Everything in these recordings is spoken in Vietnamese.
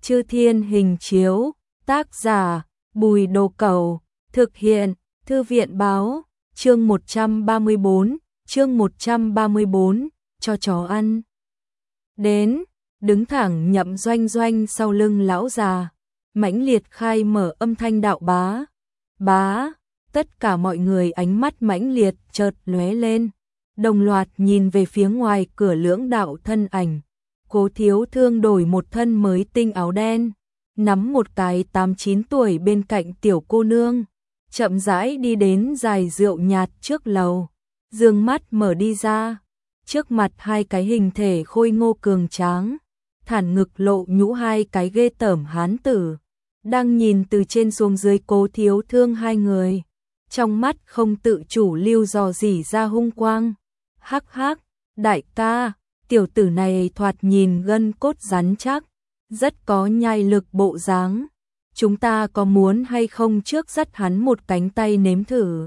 Chư Thiên Hình Chiếu, tác giả Bùi Đồ Cẩu, thực hiện Thư viện Báo, chương 134, cho chó ăn. Đến, đứng thẳng Nhậm Doanh Doanh sau lưng lão già, mãnh liệt khai mở âm thanh đạo bá. Bá, tất cả mọi người ánh mắt mãnh liệt chợt lóe lên, đồng loạt nhìn về phía ngoài cửa lưỡng đạo thân ảnh. Cố Thiếu Thương đổi một thân mới tinh áo đen, nắm một cái 8-9 tuổi bên cạnh tiểu cô nương, chậm rãi đi đến dải rượu nhạt trước lầu, dương mắt mở đi ra, trước mặt hai cái hình thể khôi ngô cường tráng, thản ngực lộ nhũ hai cái ghê tởm hán tử, đang nhìn từ trên xuống dưới Cố Thiếu Thương hai người, trong mắt không tự chủ lưu dò dỉ ra hung quang. Hắc hắc, đại ca, tiểu tử này thoạt nhìn gân cốt rắn chắc, rất có nhai lực bộ dáng. Chúng ta có muốn hay không trước dắt hắn một cánh tay nếm thử?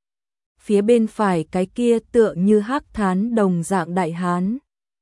Phía bên phải cái kia tựa như hắc thán đồng dạng đại hán.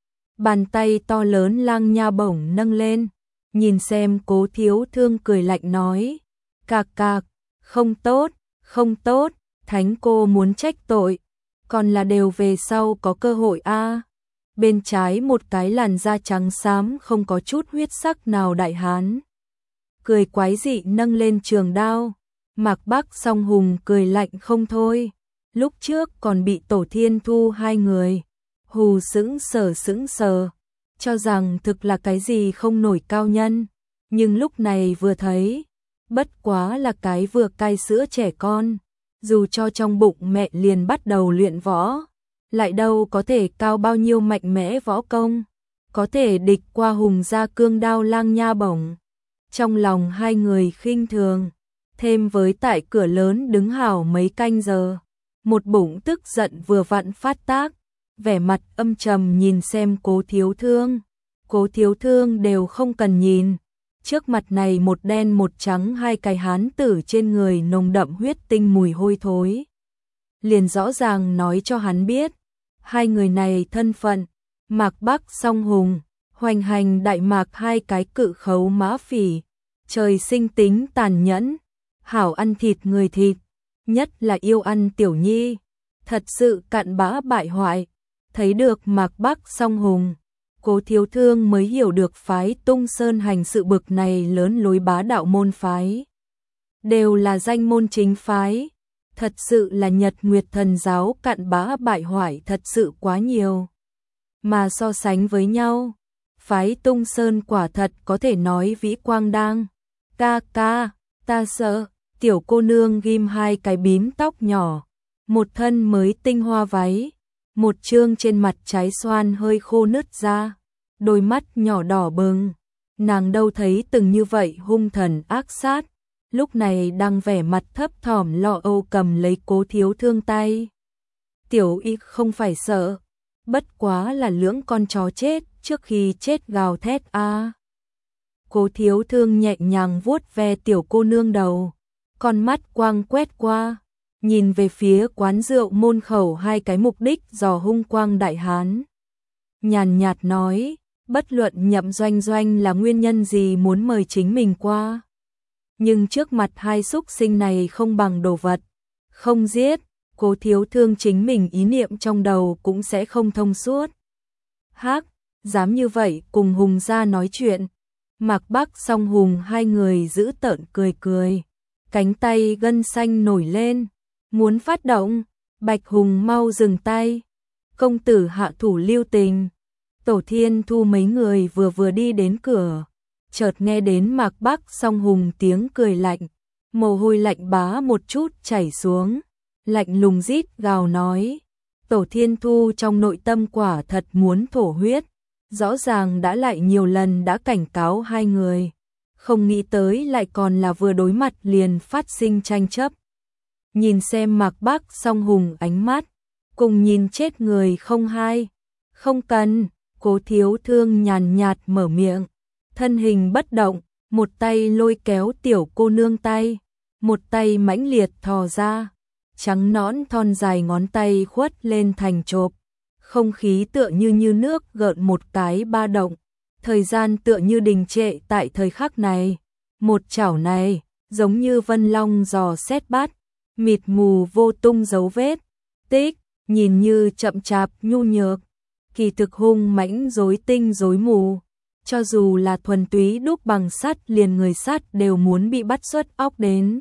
Bàn tay to lớn lang nha bổng nâng lên, nhìn xem Cố Thiếu Thương cười lạnh nói. Cạc cạc, không tốt, không tốt, thánh cô muốn trách tội, còn là đều về sau có cơ hội a. Bên trái một cái làn da trắng xám không có chút huyết sắc nào đại hán, cười quái dị nâng lên trường đao. Mạc Bắc Song Hùng cười lạnh không thôi, lúc trước còn bị Tổ Thiên Thu hai người hù sững sờ, cho rằng thực là cái gì không nổi cao nhân, nhưng lúc này vừa thấy, bất quá là cái vừa cai sữa trẻ con, dù cho trong bụng mẹ liền bắt đầu luyện võ, lại đâu có thể cao bao nhiêu mạnh mẽ võ công, có thể địch qua Hùng gia cương đao lang nha bổng. Trong lòng hai người khinh thường, thêm với tại cửa lớn đứng hảo mấy canh giờ, một bụng tức giận vừa vặn phát tác, vẻ mặt âm trầm nhìn xem Cố Thiếu Thương. Cố Thiếu Thương đều không cần nhìn, trước mặt này một đen một trắng hai cái hán tử trên người nồng đậm huyết tinh mùi hôi thối, liền rõ ràng nói cho hắn biết, hai người này thân phận. Mạc Bắc Song Hùng, hoành hành Đại Mạc hai cái cự khấu mã phỉ, trời sinh tính tàn nhẫn, hảo ăn thịt người thịt, nhất là yêu ăn tiểu nhi, thật sự cặn bã bại hoại. Thấy được Mạc Bắc Song Hùng, Cố Thiếu Thương mới hiểu được phái Tung Sơn hành sự bực này lớn lối bá đạo môn phái, đều là danh môn chính phái, thật sự là Nhật Nguyệt Thần giáo cặn bã bại hoại thật sự quá nhiều. Mà so sánh với nhau, phái Tung Sơn quả thật có thể nói vĩ quang đang. Ca ca, ta sợ. Tiểu cô nương ghim hai cái bím tóc nhỏ, một thân mới tinh hoa váy, một trương trên mặt trái xoan hơi khô nứt ra, đôi mắt nhỏ đỏ bừng, nàng đâu thấy từng như vậy hung thần ác sát, lúc này đang vẻ mặt thấp thỏm lo âu cầm lấy Cố Thiếu Thương tay. Tiểu y không phải sợ, bất quá là lưỡng con chó chết trước khi chết gào thét a. Cố Thiếu Thương nhẹ nhàng vuốt ve tiểu cô nương đầu, con mắt quang quét qua, nhìn về phía quán rượu môn khẩu hai cái mục đích dò hung quang đại hán. Nhàn nhạt nói, bất luận Nhậm Doanh Doanh là nguyên nhân gì muốn mời chính mình qua, nhưng trước mặt hai súc sinh này không bằng đồ vật, không giết, Cố Thiếu Thương chính mình ý niệm trong đầu cũng sẽ không thông suốt. Hắc, dám như vậy cùng Hùng gia nói chuyện. Mạc Bắc Song Hùng hai người giữ tợn cười, cánh tay gân xanh nổi lên, muốn phát động. Bạch Hùng mau dừng tay, công tử hạ thủ lưu tình. Tổ Thiên Thu mấy người vừa đi đến cửa, chợt nghe đến Mạc Bắc Song Hùng tiếng cười lạnh, mồ hôi lạnh bá một chút chảy xuống, lạnh lùng rít gào nói. Tổ Thiên Thu trong nội tâm quả thật muốn thổ huyết, rõ ràng đã lại nhiều lần đã cảnh cáo hai người, không nghĩ tới lại còn là vừa đối mặt liền phát sinh tranh chấp. Nhìn xem Mạc Bắc Song Hùng ánh mắt, cùng nhìn chết người không hai. Không cần, Cố Thiếu Thương nhàn nhạt mở miệng, thân hình bất động, một tay lôi kéo tiểu cô nương tay, một tay mãnh liệt thò ra, trắng nõn thon dài ngón tay khuất lên thành chộp, không khí tựa như nước gợn một cái ba động, Thời gian tựa như đình trệ tại thời khắc này, một chảo này, giống như vân long dò xét bát, mịt mù vô tung dấu vết, tích, nhìn như chậm chạp nhu nhược, kỳ thực hung mãnh rối tinh rối mù, cho dù là thuần túy đúc bằng sắt liền người sắt đều muốn bị bắt xuất óc đến.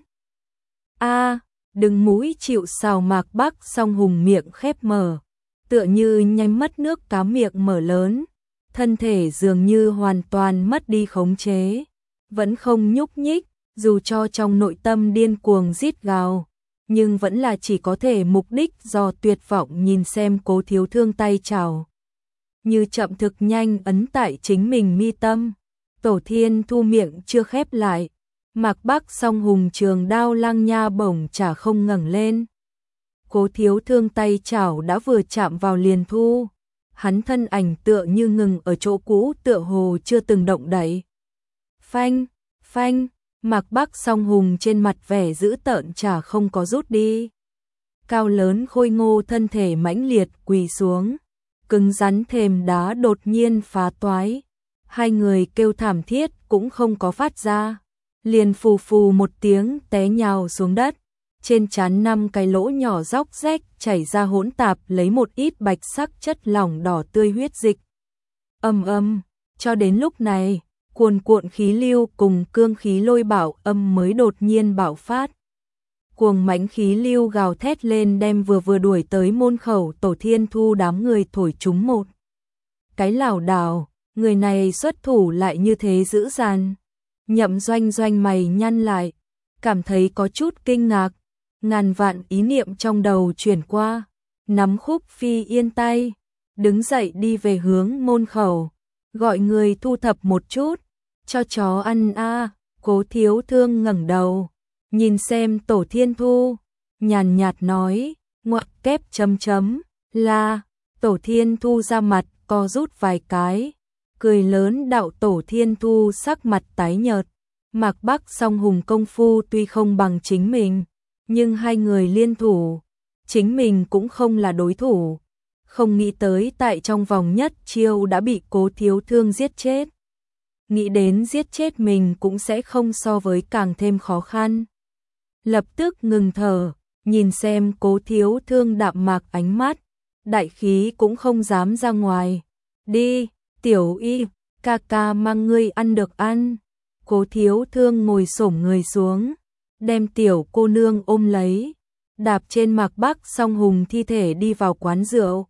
Đứng mũi chịu sào Mạc Bắc Song Hùng miệng khép mở, tựa như nhắm mất nước cá miệng mở lớn, thân thể dường như hoàn toàn mất đi khống chế, vẫn không nhúc nhích, dù cho trong nội tâm điên cuồng rít gào, nhưng vẫn là chỉ có thể mục đích do tuyệt vọng nhìn xem Cố Thiếu Thương tay chảo. Như chậm thực nhanh ấn tại chính mình mi tâm, Tổ Thiên Thu miệng chưa khép lại, Mạc Bắc Song Hùng trường đao lăng nha bổng chả không ngẩng lên. Cố Thiếu Thương tay chảo đã vừa chạm vào liền thu, hắn thân ảnh tựa như ngừng ở chỗ cũ, tựa hồ chưa từng động đậy. Phanh, phanh, Mạc Bắc Song Hùng trên mặt vẻ dữ tợn chả không có rút đi. Cao lớn khôi ngô thân thể mãnh liệt quỳ xuống, cứng rắn thềm đá đột nhiên phá toái. Hai người kêu thảm thiết cũng không có phát ra, liền phù phù một tiếng té nhào xuống đất. Trên trán 5 cái lỗ nhỏ róc rách chảy ra hỗn tạp lấy một ít bạch sắc chất lỏng đỏ tươi huyết dịch. Cho đến lúc này, cuồn cuộn khí lưu cùng cương khí lôi bạo âm mới đột nhiên bạo phát. Cuồng mãnh khí lưu gào thét lên đem vừa đuổi tới môn khẩu Tổ Thiên Thu đám người thổi chúng một cái lảo đảo, người này xuất thủ lại như thế dữ dằn. Nhậm Doanh Doanh mày nhăn lại, cảm thấy có chút kinh ngạc, ngàn vạn ý niệm trong đầu chuyển qua, nắm Khúc Phi Yên tay, đứng dậy đi về hướng môn khẩu, gọi người thu thập một chút, cho chó ăn a. Cố Thiếu Thương ngẩng đầu, nhìn xem Tổ Thiên Thu, nhàn nhạt nói, ngoặc kép chấm chấm, là, Tổ Thiên Thu ra mặt, co rút vài cái, cười lớn đạo. Tổ Thiên Thu sắc mặt tái nhợt, Mạc Bắc Song Hùng công phu tuy không bằng chính mình, nhưng hai người liên thủ, chính mình cũng không là đối thủ, không nghĩ tới tại trong vòng nhất chiêu đã bị Cố Thiếu Thương giết chết. Nghĩ đến giết chết mình cũng sẽ không so với càng thêm khó khăn. Lập tức ngừng thở, nhìn xem Cố Thiếu Thương đạm mạc ánh mắt, đại khí cũng không dám ra ngoài. Đi, Tiểu Y, ca ca mang ngươi ăn được ăn. Cố Thiếu Thương ngồi xổm người xuống, đem tiểu cô nương ôm lấy, đạp trên Mạc Bắc Song Hùng thi thể đi vào quán rượu.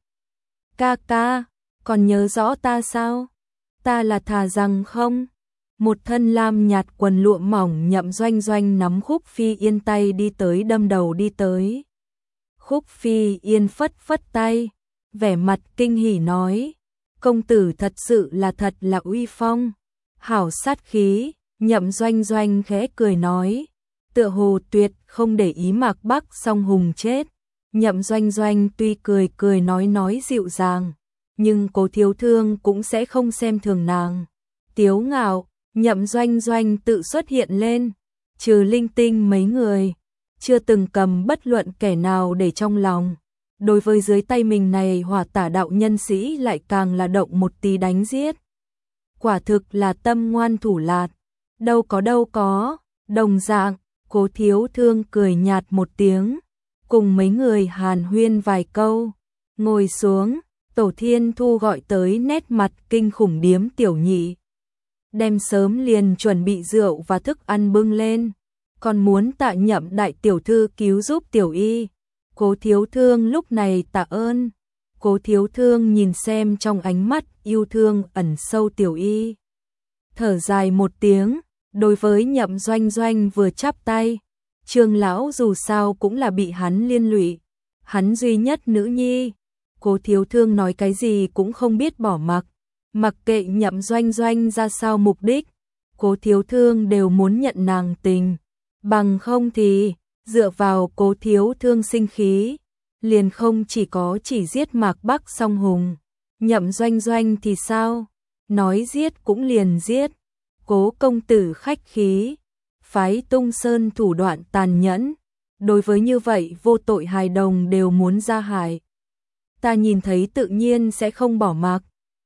Ca ca, còn nhớ rõ ta sao? Ta là thà rằng không? Một thân lam nhạt quần lụa mỏng Nhậm Doanh Doanh nắm Khúc Phi Yên tay đi tới đâm đầu đi tới. Khúc Phi Yên phất phất tay, vẻ mặt kinh hỉ nói, công tử thật sự là thật là uy phong, hảo sát khí. Nhậm Doanh Doanh khẽ cười nói, tựa hồ tuyệt không để ý Mạc Bắc Song Hùng chết. Nhậm Doanh Doanh tuy cười nói dịu dàng, nhưng Cố Thiếu Thương cũng sẽ không xem thường nàng. Tiếu ngạo, Nhậm Doanh Doanh tự xuất hiện lên, trừ linh tinh mấy người, chưa từng cầm bất luận kẻ nào để trong lòng. Đối với dưới tay mình này Hỏa Tả đạo nhân sĩ lại càng là động một tí đánh giết. Quả thực là tâm ngoan thủ lạt. Đâu có, đồng dạng, Cố Thiếu Thương cười nhạt một tiếng, cùng mấy người hàn huyên vài câu, ngồi xuống. Tổ Thiên Thu gọi tới nét mặt kinh khủng Điếm Tiểu Nhị, đem sớm liền chuẩn bị rượu và thức ăn bưng lên, còn muốn tạ Nhậm đại tiểu thư cứu giúp Tiểu Y. Cố Thiếu Thương lúc này tạ ơn. Cố Thiếu Thương nhìn xem trong ánh mắt yêu thương ẩn sâu Tiểu Y, thở dài một tiếng, đối với Nhậm Doanh Doanh vừa chắp tay. Trương lão dù sao cũng là bị hắn liên lụy, hắn duy nhất nữ nhi. Cố Thiếu Thương nói cái gì cũng không biết bỏ mặc kệ Nhậm Doanh Doanh ra sao mục đích, Cố Thiếu Thương đều muốn nhận nàng tình, bằng không thì dựa vào Cố Thiếu Thương sinh khí, liền không chỉ giết Mạc Bắc Song Hùng. Nhậm Doanh Doanh thì sao? Nói giết cũng liền giết. Cố công tử khách khí, phái Tung Sơn thủ đoạn tàn nhẫn, đối với như vậy vô tội hài đồng đều muốn ra hại. Ta nhìn thấy tự nhiên sẽ không bỏ mặc.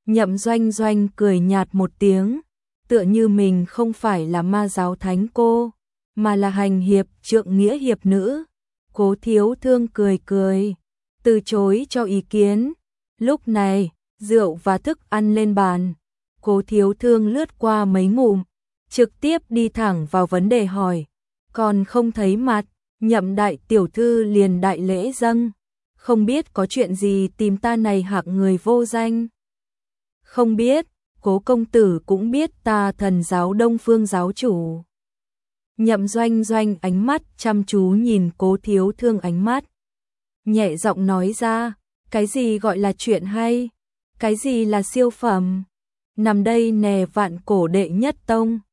Nhậm Doanh Doanh cười nhạt một tiếng, tựa như mình không phải là ma giáo thánh cô, mà là hành hiệp trượng nghĩa hiệp nữ. Cố Thiếu Thương cười cười, từ chối cho ý kiến. Lúc này, rượu và thức ăn lên bàn. Cố Thiếu Thương lướt qua mấy ngụm, trực tiếp đi thẳng vào vấn đề hỏi. Còn không thấy mặt, Nhậm đại tiểu thư liền đại lễ dâng. Không biết có chuyện gì tìm ta này hạng người vô danh. Không biết, Cố công tử cũng biết ta Thần giáo Đông Phương giáo chủ. Nhậm Doanh Doanh ánh mắt chăm chú nhìn Cố Thiếu Thương ánh mắt. Nhẹ giọng nói ra, cái gì gọi là chuyện hay, cái gì là siêu phẩm. Nằm đây nè vạn cổ đệ nhất tông,